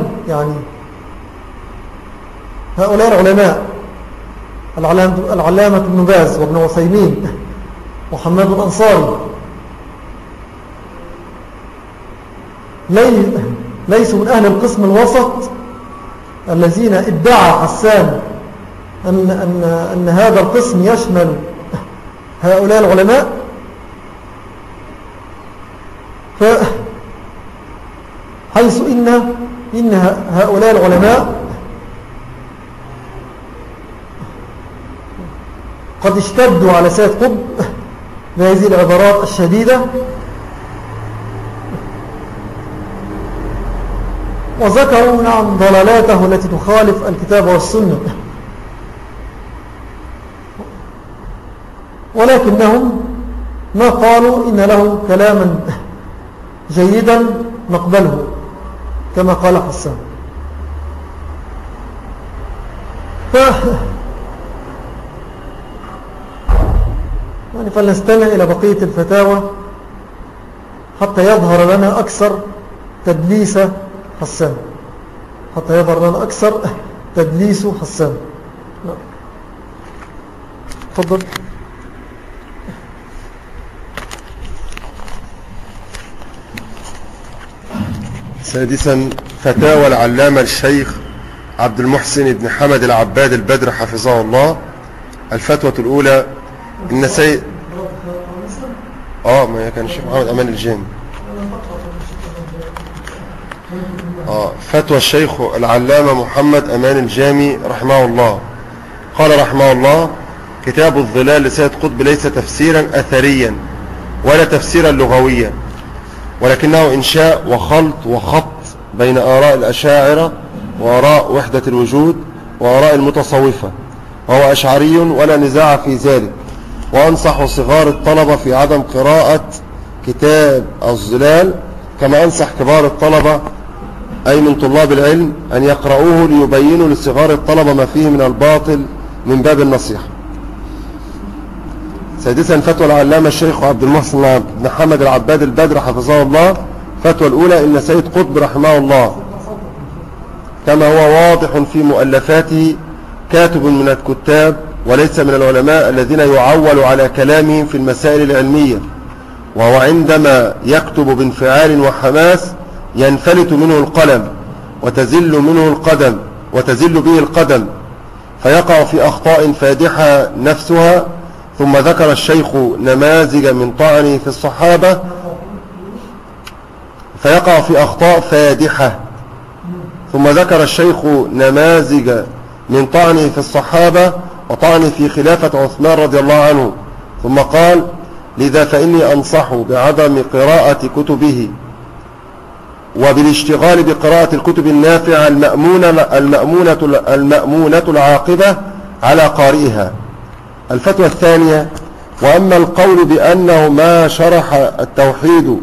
هؤلاء العلماء العلامة ابن باز وابن عثيمين وحماد الأنصاري ليسوا من أهل القسم الوسط الذين ادعى حسان أن هذا القسم يشمل هؤلاء العلماء؟ حيث إن هؤلاء العلماء قد اشتدوا على سيد قطب بهذه العبارات الشديدة، وذكروا ضلالاته التي تخالف الكتاب والسنة، ولكنهم ما قالوا إن له كلاما جيدا نقبله كما قال حسان. فلنستمع إلى بقية الفتاوى حتى يظهر لنا أكثر تدليس حسان، تدليس حسان. تفضل. سادسا، فتاوى العلامة الشيخ عبد المحسن بن حمد العباد البدر حفظه الله. الفتوى الأولى: إن سيد ما كان الشيخ محمد أمان الجامي. فتوى الشيخ العلامة محمد أمان الجامي رحمه الله. قال رحمه الله: كتاب الظلال لسيد قطب ليس تفسيرا أثريا ولا تفسيرا لغويا، ولكنه إنشاء وخلط وخط بين آراء الأشاعرة وآراء وحدة الوجود وآراء المتصوفة، وهو أشعري ولا نزاع في ذلك. وأنصح صغار الطلبة في عدم قراءة كتاب الظلال، كما أنصح كبار الطلبة أي من طلاب العلم أن يقرؤوه ليبينوا لصغار الطلبة ما فيه من الباطل من باب النصيحة. سادسا، فتوى العلامة الشيخ عبد المحسن بن حمد العباد البدر حفظه الله. فتوى الأولى: إن سيد قطب رحمه الله كما هو واضح في مؤلفاته كاتب من الكتاب وليس من العلماء الذين يعول على كلامهم في المسائل العلمية، وهو عندما يكتب بانفعال وحماس ينفلت منه القلم وتزل به القدم فيقع في أخطاء فادحة نفسها. ثم ذكر الشيخ نماذج من طعنه في الصحابة فيقع في أخطاء فادحة. ثم ذكر الشيخ نماذج من طعنه في الصحابة وطعنه في خلافة عثمان رضي الله عنه. ثم قال: لذا فإني أنصح بعدم قراءة كتبه وبالاشتغال بقراءة الكتب النافعة المأمونة العاقبة على قارئها. الفتوى الثانية: وأما القول بأنه ما شرح التوحيد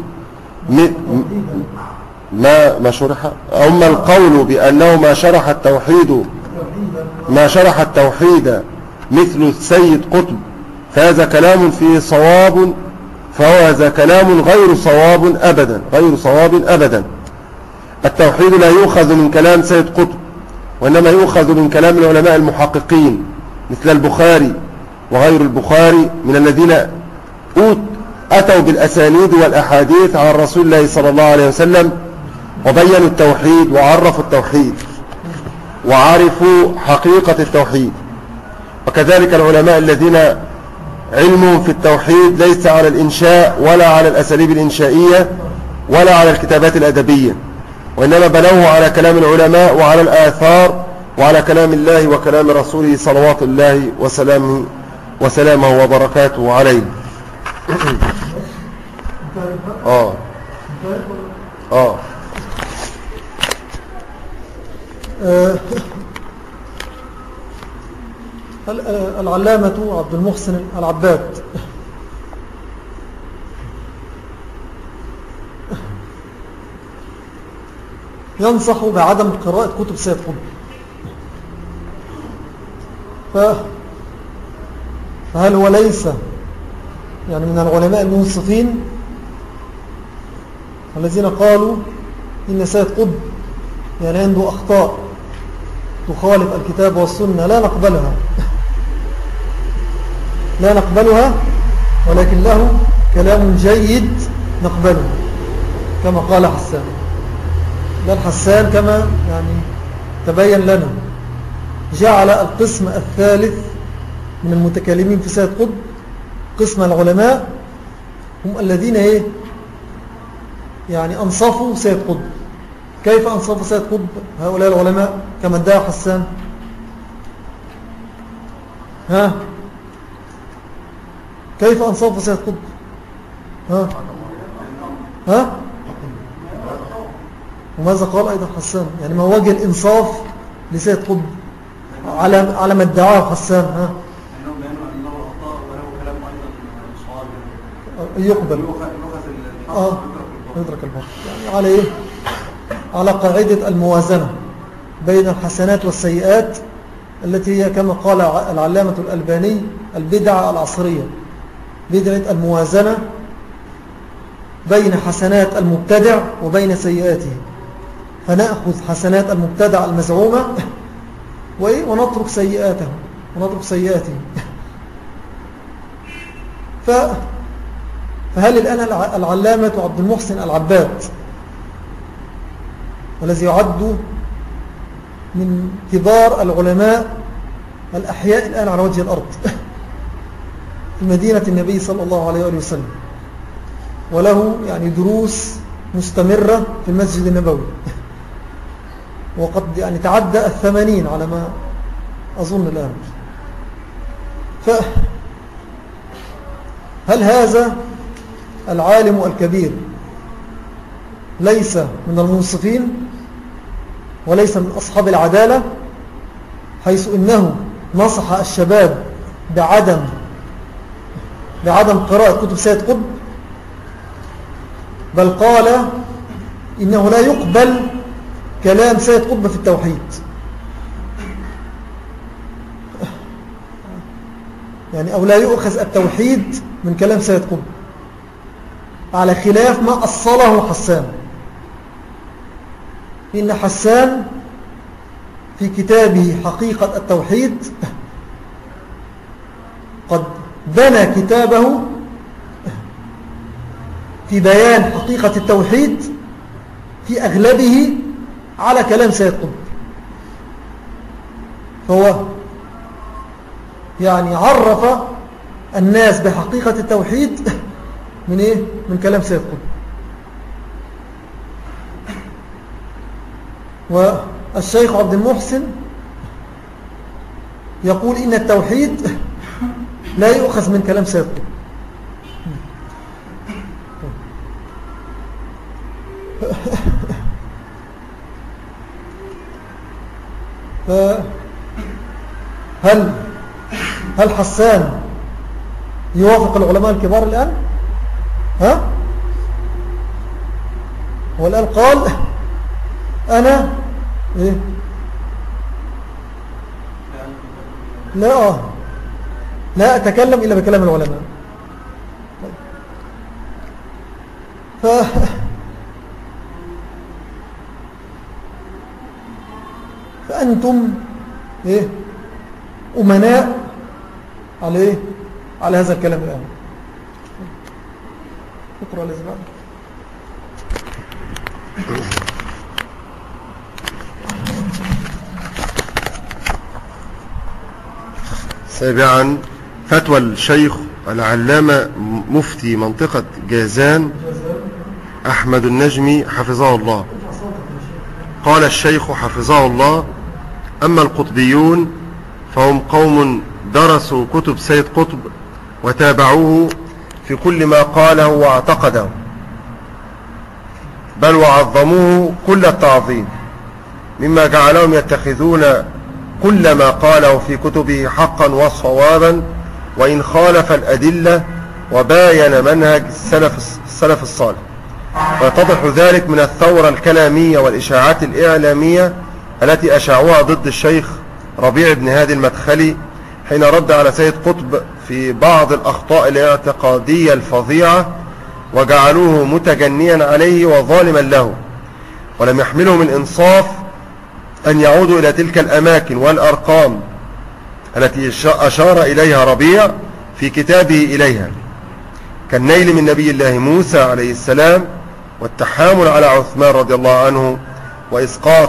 أما القول بأنه ما شرح التوحيد مثل السيد قطب فهذا كلام فيه صواب، فهذا كلام غير صواب أبدا. التوحيد لا يؤخذ من كلام سيد قطب، وإنما يؤخذ من كلام العلماء المحققين مثل البخاري وغير البخاري من الذين أتوا بالأسانيد والأحاديث عن رسول الله صلى الله عليه وسلم وبينوا التوحيد وعرفوا التوحيد وعرفوا حقيقة التوحيد. وكذلك العلماء الذين علمهم في التوحيد ليس على الإنشاء ولا على الأساليب الإنشائية ولا على الكتابات الأدبية، وإنما بنوه على كلام العلماء وعلى الآثار وعلى كلام الله وكلام رسوله صلوات الله وسلامه وبركاته عليه. العلامة عبد المحسن العباد ينصح بعدم قراءة كتب سيد قطب. فهل هو ليس يعني من العلماء المنصفين الذين قالوا إن سيد قطب يعني عنده أخطاء تخالف الكتاب والسنة لا نقبلها ولكن له كلام جيد نقبله كما قال حسان؟ بل حسان كما يعني تبين لنا جعل القسم الثالث من المتكلمين في سيد قطب قسم العلماء هم الذين يعني أنصفوا سيد قطب. كيف أنصفوا سيد قطب هؤلاء العلماء كما ادعى حسان؟ كيف أنصفوا سيد قطب؟ وماذا قال أيضا حسان؟ يعني ما وجه الإنصاف لسيد قطب على ما ادعاه حسان؟ يقبل يدرك الباطل يعني على إيه؟ على قاعدة الموازنة بين الحسنات والسيئات التي هي كما قال العلامة الألباني البدعة العصرية، بدعة الموازنة بين حسنات المبتدع وبين سيئاته، فنأخذ حسنات المبتدع المزعومة ونترك سيئاته. فهل الآن العلامة عبد المحسن العباد والذي يعد من كبار العلماء الأحياء الآن على وجه الأرض في مدينة النبي صلى الله عليه وسلم، وله يعني دروس مستمرة في المسجد النبوي، وقد يعني تعدى 80 على ما أظن الآن، هل هذا العالم الكبير ليس من المنصفين وليس من أصحاب العدالة، حيث إنه نصح الشباب بعدم قراءة كتب سيد قطب، بل قال إنه لا يقبل كلام سيد قطب في التوحيد، يعني أو لا يؤخذ التوحيد من كلام سيد قطب، على خلاف ما أصله حسان. إن حسان في كتابه حقيقة التوحيد قد بنى كتابه في بيان حقيقة التوحيد في أغلبه على كلام سيد قطب، فهو يعني عرف الناس بحقيقة التوحيد من كلام سيد قطب. والشيخ عبد المحسن يقول إن التوحيد لا يؤخذ من كلام سيد قطب. هل حسان يوافق العلماء الكبار الآن؟ هو الآن قال أنا لا أتكلم إلا بكلام العلماء. فأنتم إيه أمناء على إيه؟ على هذا الكلام الآن. اقرأ الإزبان. سابعا فتوى الشيخ العلامة مفتي منطقة جازان أحمد النجمي حفظه الله. قال الشيخ حفظه الله: أما القطبيون فهم قوم درسوا كتب سيد قطب وتابعوه في كل ما قاله واعتقده، بل وعظموه كل التعظيم، مما جعلهم يتخذون كل ما قاله في كتبه حقا وصوابا وإن خالف الأدلة، وباين منهج السلف الصالح. ويتضح ذلك من الثورة الكلامية والإشاعات الإعلامية التي أشاعوها ضد الشيخ ربيع بن هادي المدخلي حين رد على سيد قطب في بعض الأخطاء الاعتقادية الفظيعة، وجعلوه متجنيا عليه وظالما له، ولم يحملهم الإنصاف أن يعودوا إلى تلك الأماكن والأرقام التي أشار إليها ربيع في كتابه إليها، كالنيل من نبي الله موسى عليه السلام، والتحامل على عثمان رضي الله عنه، وإسقاط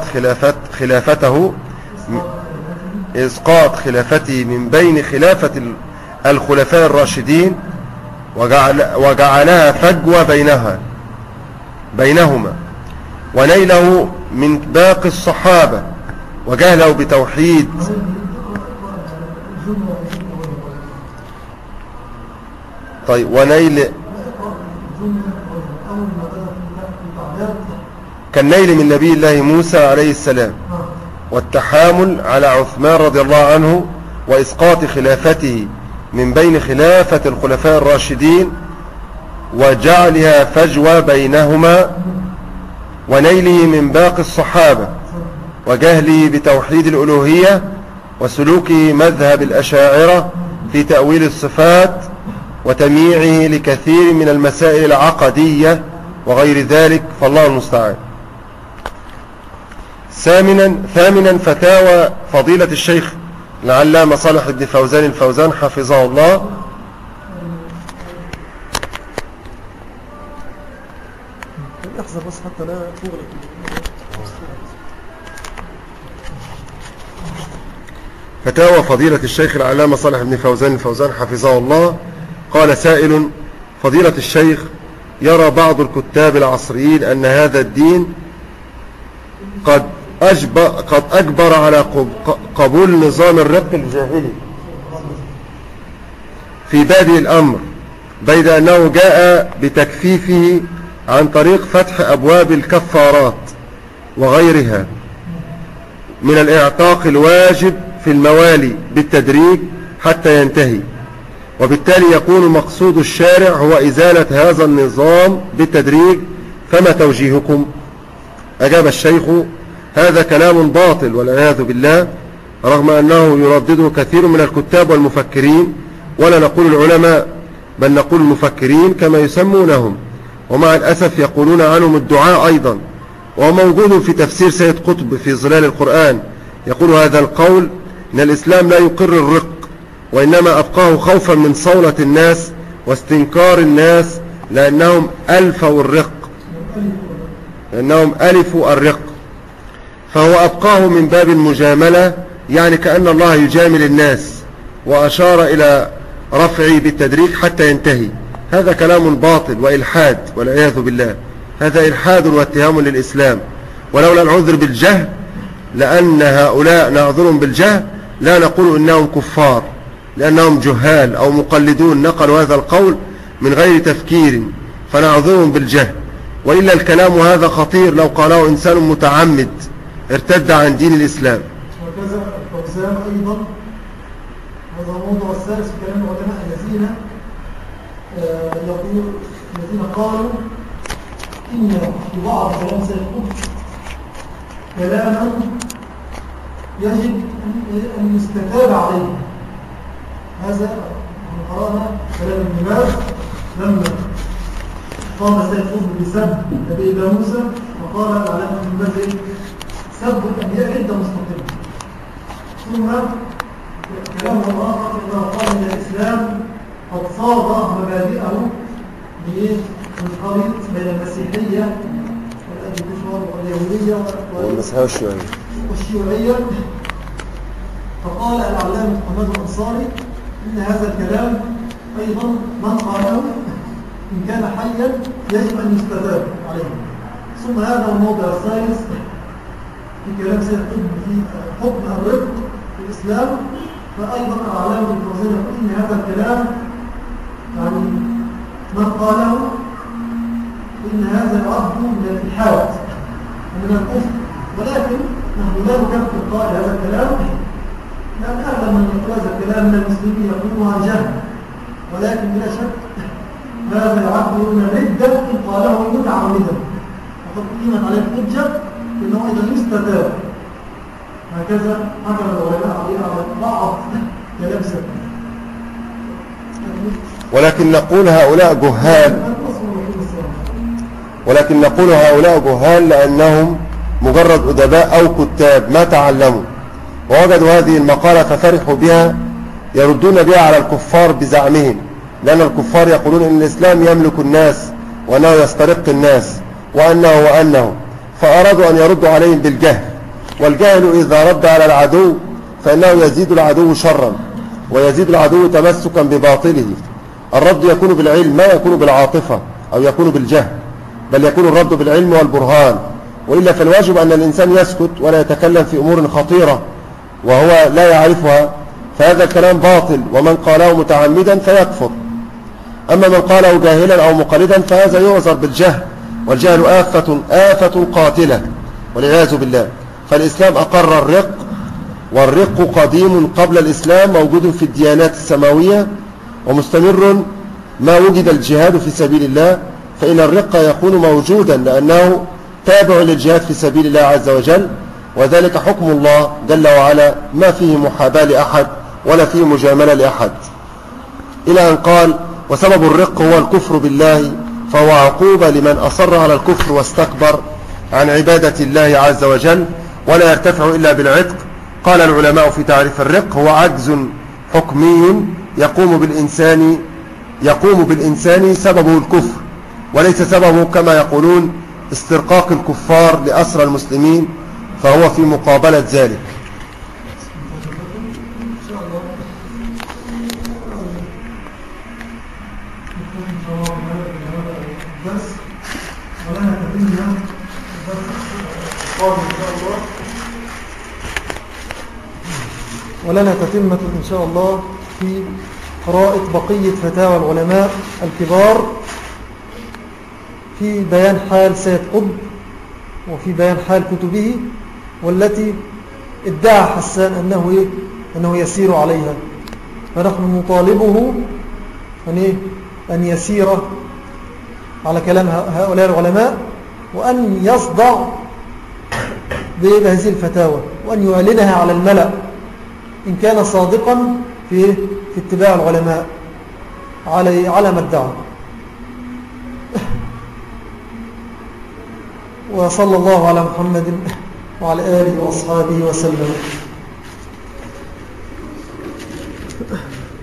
خلافته من بين خلافة الخلفاء الراشدين، وجعلها فجوة بينهما، ونيله من باقي الصحابة، وجهله بتوحيد. طيب ونيل كالنيل من نبي الله موسى عليه السلام، والتحامل على عثمان رضي الله عنه، وإسقاط خلافته من بين خلافة الخلفاء الراشدين، وجعلها فجوة بينهما، ونيله من باقي الصحابة، وجهله بتوحيد الألوهية، وسلوكه مذهب الأشاعرة في تأويل الصفات، وتمييعه لكثير من المسائل العقدية وغير ذلك، فالله المستعان. ثامنا فتاوى فضيلة الشيخ العلامة صالح بن فوزان الفوزان حفظه الله. احذر بس حتى لا تغلق. فتاوى فضيلة الشيخ العلامة صالح بن فوزان الفوزان حفظه الله. قال سائل: فضيلة الشيخ، يرى بعض الكتاب العصريين أن هذا الدين قد أجبر على قبول نظام الرق الجاهلي في بادئ الأمر، بيد أنه جاء بتكثيفه عن طريق فتح أبواب الكفارات وغيرها من الإعتاق الواجب في الموالي بالتدريج حتى ينتهي، وبالتالي يكون مقصود الشارع هو إزالة هذا النظام بالتدريج، فما توجيهكم؟ أجاب الشيخ: هذا كلام باطل والعياذ بالله، رغم أنه يردده كثير من الكتاب والمفكرين، ولا نقول العلماء بل نقول المفكرين كما يسمونهم، ومع الأسف يقولون عنهم الدعاء أيضا. وموجود في تفسير سيد قطب في ظلال القرآن يقول هذا القول: إن الإسلام لا يقر الرق، وإنما أبقاه خوفا من صولة الناس واستنكار الناس، لأنهم ألفوا الرق، فهو أبقاه من باب المجاملة، يعني كأن الله يجامل الناس، وأشار إلى رفعه بالتدريج حتى ينتهي. هذا كلام باطل وإلحاد والعياذ بالله، هذا إلحاد واتهام للإسلام. ولولا العذر بالجهل، لأن هؤلاء نعذرهم بالجهل، لا نقول إنهم كفار، لأنهم جهال أو مقلدون نقلوا هذا القول من غير تفكير، فنعذرهم بالجهل. وإلا الكلام هذا خطير، لو قاله إنسان متعمد ارتد عن دين الإسلام. وكذا الفوزان أيضا، هذا الموضوع الثالث في كلام العلماء الذين قالوا إن في بعض كلام سيد قطب كلاما يجب أن يستتاب عليه. هذا قرأنا كلام ابن باز لما قام سيد قطب بسب نبي الله موسى وقال العلامة ابن باز سب الأنبياء عند مستقيم. ثم كلام الله إذا قال إن الإسلام قد صاغ مبادئه من خليط بين المسيحية واليهودية والشيوعية. فقال العلامة محمد الأنصاري إن هذا الكلام أيضا من قاله إن كان حيا يجب أن يستتاب عليه. ثم هذا الموضع الثالث في كلام سيد قطب في حكم الرق في الإسلام. فأيضا العلامة الفوزية يقول إن هذا الكلام يعني من قاله إن هذا العبد من الإلحاد ومن الكفر، ولكن نحن لا نكفر قائل هذا الكلام، لأن أغلب من يقول هذا الكلام من المسلمين يقولها جهل، ولكن بلا شك هذا العبد من الردة إن قاله متعمدا وقد قيمت عليه الحجة إنه أيضا يستتاب. هكذا حكم العلماء على بعض كلام سبب. ولكن نقول هؤلاء جهال لأنهم مجرد أدباء أو كتاب ما تعلموا ووجدوا هذه المقالة ففرحوا بها يردون بها على الكفار بزعمهم، لأن الكفار يقولون إن الإسلام يملك الناس وأنه يسترق الناس وأنه فأرادوا أن يردوا عليهم بالجهل. والجهل إذا رد على العدو فإنه يزيد العدو شرا ويزيد العدو تمسكا بباطله. الرد يكون بالعلم ما يكون بالعاطفة أو يكون بالجهل، بل يكون الرد بالعلم والبرهان، وإلا فالواجب أن الإنسان يسكت ولا يتكلم في أمور خطيرة وهو لا يعرفها، فهذا الكلام باطل، ومن قاله متعمدا فيكفر. أما من قاله جاهلا أو مقلدا فهذا يعذر بالجهل، والجهل آفة قاتلة والعياذ بالله. فالإسلام أقر الرق، والرق قديم قبل الإسلام موجود في الديانات السماوية ومستمر ما وجد الجهاد في سبيل الله، فإن الرق يكون موجودا لأنه تابع للجهاد في سبيل الله عز وجل، وذلك حكم الله جل وعلا ما فيه محاباة لأحد ولا فيه مجاملة لأحد. إلى أن قال وسبب الرق هو الكفر بالله، فهو عقوبة لمن أصر على الكفر واستكبر عن عبادة الله عز وجل ولا يرتفع إلا بالعتق. قال العلماء في تعريف الرق هو عجز حكمي يقوم بالإنسان سببه الكفر، وليس سببه كما يقولون استرقاق الكفار لأسرى المسلمين، فهو في مقابلة ذلك. ولنا تتمة إن شاء الله في قراءة بقية فتاوى العلماء الكبار في بيان حال سيد قطب وفي بيان حال كتبه، والتي ادعى حسان أنه يسير عليها. فنحن نطالبه أن يسير على كلام هؤلاء العلماء، وأن يصدع بهذه الفتاوى وأن يعلنها على الملأ إن كان صادقا في اتباع العلماء على ما ادعى. وصلى الله على محمد وعلى آله وأصحابه وسلم.